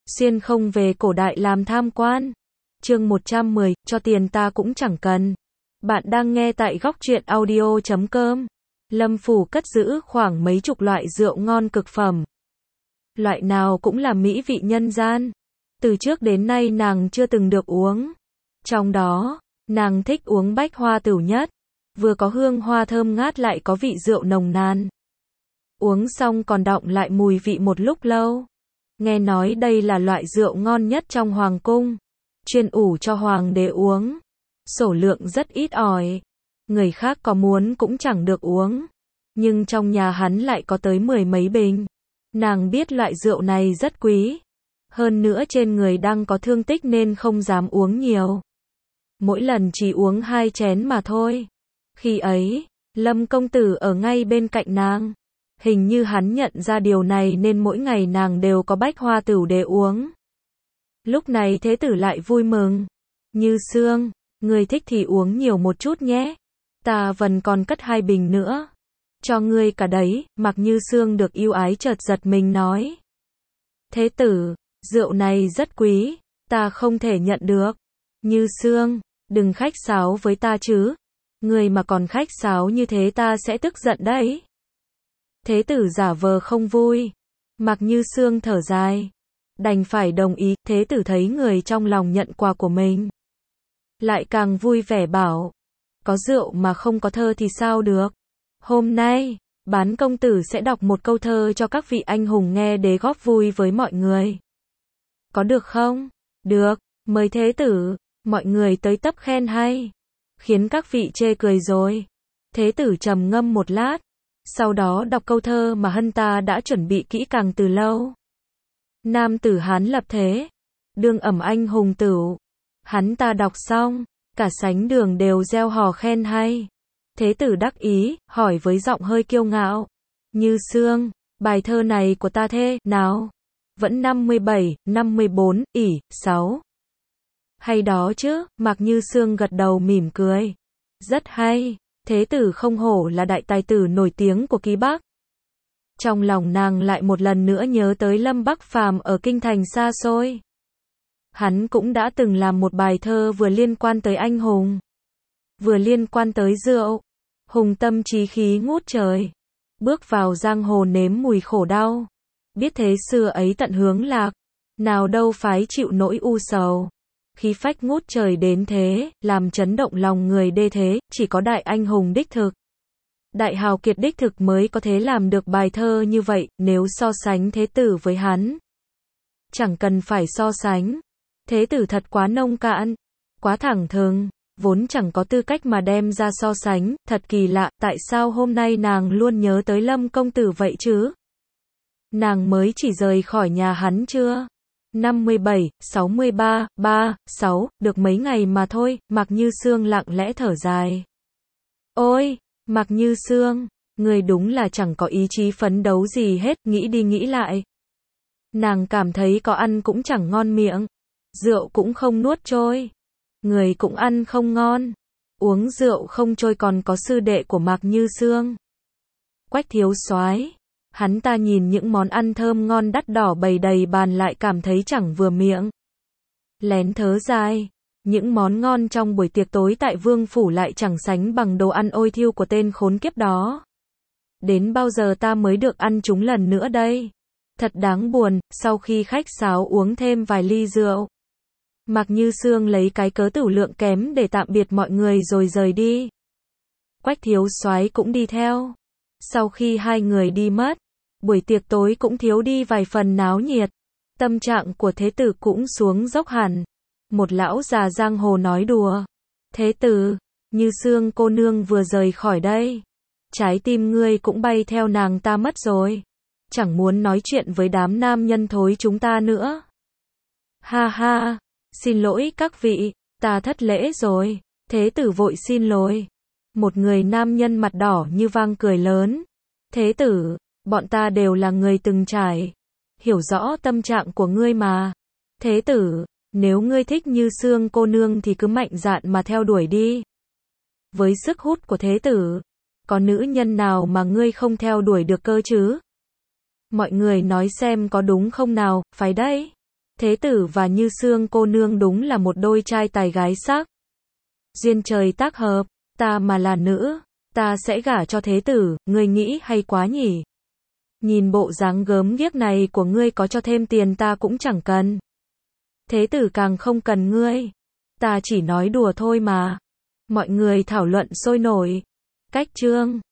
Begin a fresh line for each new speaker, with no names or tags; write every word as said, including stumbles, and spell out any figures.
xuyên không về cổ đại làm tham quan. Chương một trăm mười, cho tiền ta cũng chẳng cần. Bạn đang nghe tại góc truyện audio chấm com. Lâm Phủ cất giữ khoảng mấy chục loại rượu ngon cực phẩm. Loại nào cũng là mỹ vị nhân gian. Từ trước đến nay nàng chưa từng được uống. Trong đó, nàng thích uống bách hoa tửu nhất. Vừa có hương hoa thơm ngát lại có vị rượu nồng nàn. Uống xong còn đọng lại mùi vị một lúc lâu. Nghe nói đây là loại rượu ngon nhất trong hoàng cung. Chuyên ủ cho hoàng đế uống. Sổ lượng rất ít ỏi. Người khác có muốn cũng chẳng được uống. Nhưng trong nhà hắn lại có tới mười mấy bình. Nàng biết loại rượu này rất quý. Hơn nữa trên người đang có thương tích nên không dám uống nhiều. Mỗi lần chỉ uống hai chén mà thôi. Khi ấy, Lâm công tử ở ngay bên cạnh nàng. Hình như hắn nhận ra điều này nên mỗi ngày nàng đều có bách hoa tửu để uống. Lúc này thế tử lại vui mừng. Như Sương, ngươi thích thì uống nhiều một chút nhé. Ta vẫn còn cất hai bình nữa. Cho ngươi cả đấy. Mặc Như Sương được yêu ái chợt giật mình nói. Thế tử, rượu này rất quý, ta không thể nhận được. Như Sương, đừng khách sáo với ta chứ. Ngươi mà còn khách sáo như thế ta sẽ tức giận đấy. Thế tử giả vờ không vui. Mặc Như Sương thở dài. Đành phải đồng ý. Thế tử thấy người trong lòng nhận quà của mình. Lại càng vui vẻ bảo. Có rượu mà không có thơ thì sao được. Hôm nay, Bán công tử sẽ đọc một câu thơ cho các vị anh hùng nghe để góp vui với mọi người. Có được không? Được, mời thế tử. Mọi người tới tấp khen hay. Khiến các vị chê cười rồi. Thế tử trầm ngâm một lát. Sau đó đọc câu thơ mà hân ta đã chuẩn bị kỹ càng từ lâu. Nam tử Hán lập thế. Đương ẩm anh hùng tửu. Hắn ta đọc xong. Cả sánh đường đều reo hò khen hay. Thế tử đắc ý, hỏi với giọng hơi kiêu ngạo. Như Sương, bài thơ này của ta thế nào? Vẫn năm mươi bảy, năm mươi bốn, ỉ, sáu. Hay đó chứ, Mặc Như Sương gật đầu mỉm cười. Rất hay, thế tử không hổ là đại tài tử nổi tiếng của Ký Bắc. Trong lòng nàng lại một lần nữa nhớ tới Lâm Bắc Phàm ở kinh thành xa xôi. Hắn cũng đã từng làm một bài thơ vừa liên quan tới anh hùng, vừa liên quan tới rượu. Hùng tâm trí khí ngút trời. Bước vào giang hồ nếm mùi khổ đau. Biết thế xưa ấy tận hướng lạc. Nào đâu phái chịu nỗi u sầu. Khí phách ngút trời đến thế, làm chấn động lòng người đê thế, chỉ có đại anh hùng đích thực. Đại hào kiệt đích thực mới có thể làm được bài thơ như vậy, nếu so sánh thế tử với hắn. Chẳng cần phải so sánh. Thế tử thật quá nông cạn, quá thẳng thừng. Vốn chẳng có tư cách mà đem ra so sánh, thật kỳ lạ, tại sao hôm nay nàng luôn nhớ tới Lâm công tử vậy chứ? Nàng mới chỉ rời khỏi nhà hắn chưa? năm mươi bảy, sáu mươi ba, ba, sáu, được mấy ngày mà thôi. Mặc Như Sương lặng lẽ thở dài. Ôi, Mặc Như Sương, người đúng là chẳng có ý chí phấn đấu gì hết, nghĩ đi nghĩ lại. Nàng cảm thấy có ăn cũng chẳng ngon miệng, rượu cũng không nuốt trôi. Người cũng ăn không ngon, uống rượu không trôi, còn có sư đệ của Mặc Như Sương, Quách thiếu soái. Hắn ta nhìn những món ăn thơm ngon đắt đỏ bày đầy bàn lại cảm thấy chẳng vừa miệng. Lén thớ dài, những món ngon trong buổi tiệc tối tại Vương phủ lại chẳng sánh bằng đồ ăn ôi thiêu của tên khốn kiếp đó. Đến bao giờ ta mới được ăn chúng lần nữa đây? Thật đáng buồn. Sau khi khách sáo uống thêm vài ly rượu, Mặc Như Sương lấy cái cớ tửu lượng kém để tạm biệt mọi người rồi rời đi. Quách thiếu soái cũng đi theo. Sau khi hai người đi mất, buổi tiệc tối cũng thiếu đi vài phần náo nhiệt. Tâm trạng của thế tử cũng xuống dốc hẳn. Một lão già giang hồ nói đùa. Thế tử, Như Sương cô nương vừa rời khỏi đây. Trái tim ngươi cũng bay theo nàng ta mất rồi. Chẳng muốn nói chuyện với đám nam nhân thối chúng ta nữa. Ha ha. Xin lỗi các vị, ta thất lễ rồi. Thế tử vội xin lỗi. Một người nam nhân mặt đỏ như vang cười lớn. Thế tử, bọn ta đều là người từng trải. Hiểu rõ tâm trạng của ngươi mà. Thế tử, nếu ngươi thích Như Sương cô nương thì cứ mạnh dạn mà theo đuổi đi. Với sức hút của thế tử, có nữ nhân nào mà ngươi không theo đuổi được cơ chứ? Mọi người nói xem có đúng không nào, phải đấy. Thế tử và Như Sương cô nương đúng là một đôi trai tài gái sắc. Duyên trời tác hợp, ta mà là nữ, ta sẽ gả cho thế tử, ngươi nghĩ hay quá nhỉ? Nhìn bộ dáng gớm ghiếc này của ngươi, có cho thêm tiền ta cũng chẳng cần. Thế tử càng không cần ngươi. Ta chỉ nói đùa thôi mà. Mọi người thảo luận sôi nổi. Cách chương